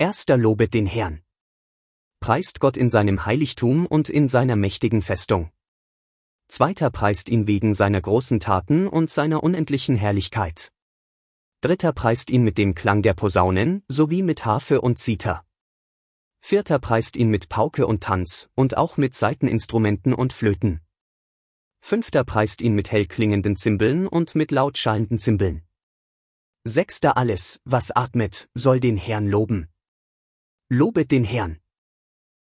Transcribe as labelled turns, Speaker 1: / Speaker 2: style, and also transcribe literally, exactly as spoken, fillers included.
Speaker 1: Erster lobet den Herrn. Preist Gott in seinem Heiligtum und in seiner mächtigen Festung. Zweiter preist ihn wegen seiner großen Taten und seiner unendlichen Herrlichkeit. Dritter preist ihn mit dem Klang der Posaunen, sowie mit Harfe und Zither. Vierter preist ihn mit Pauke und Tanz, und auch mit Saiteninstrumenten und Flöten. Fünfter preist ihn mit hellklingenden Zimbeln und mit laut schallenden Zimbeln. Sechster alles, was atmet, soll den Herrn loben. Lobet den Herrn.